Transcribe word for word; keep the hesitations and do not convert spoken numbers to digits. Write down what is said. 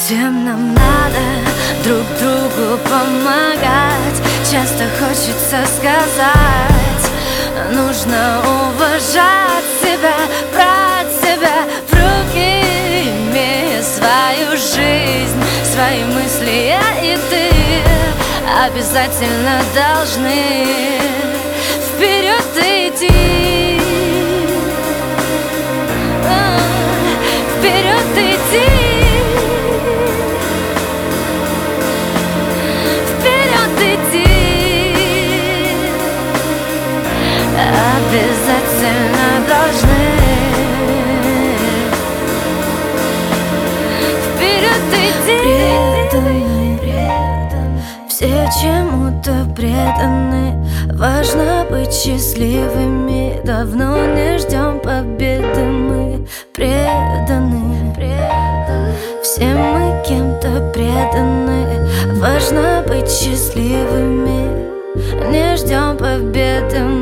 Всем нам надо друг другу помогать. Часто хочется сказать: нужно уважать себя, брать себя в руки, имея свою жизнь, свои мысли. Я и ты обязательно должны вперед идти, вперед идти. Обязательно должны вперед идти. Преданы, преданы. Все чему-то преданы. Важно быть счастливыми. Давно не ждем победы. Мы преданы, преданы. Все мы кем-то преданы. Важно быть счастливыми. Не ждем победы.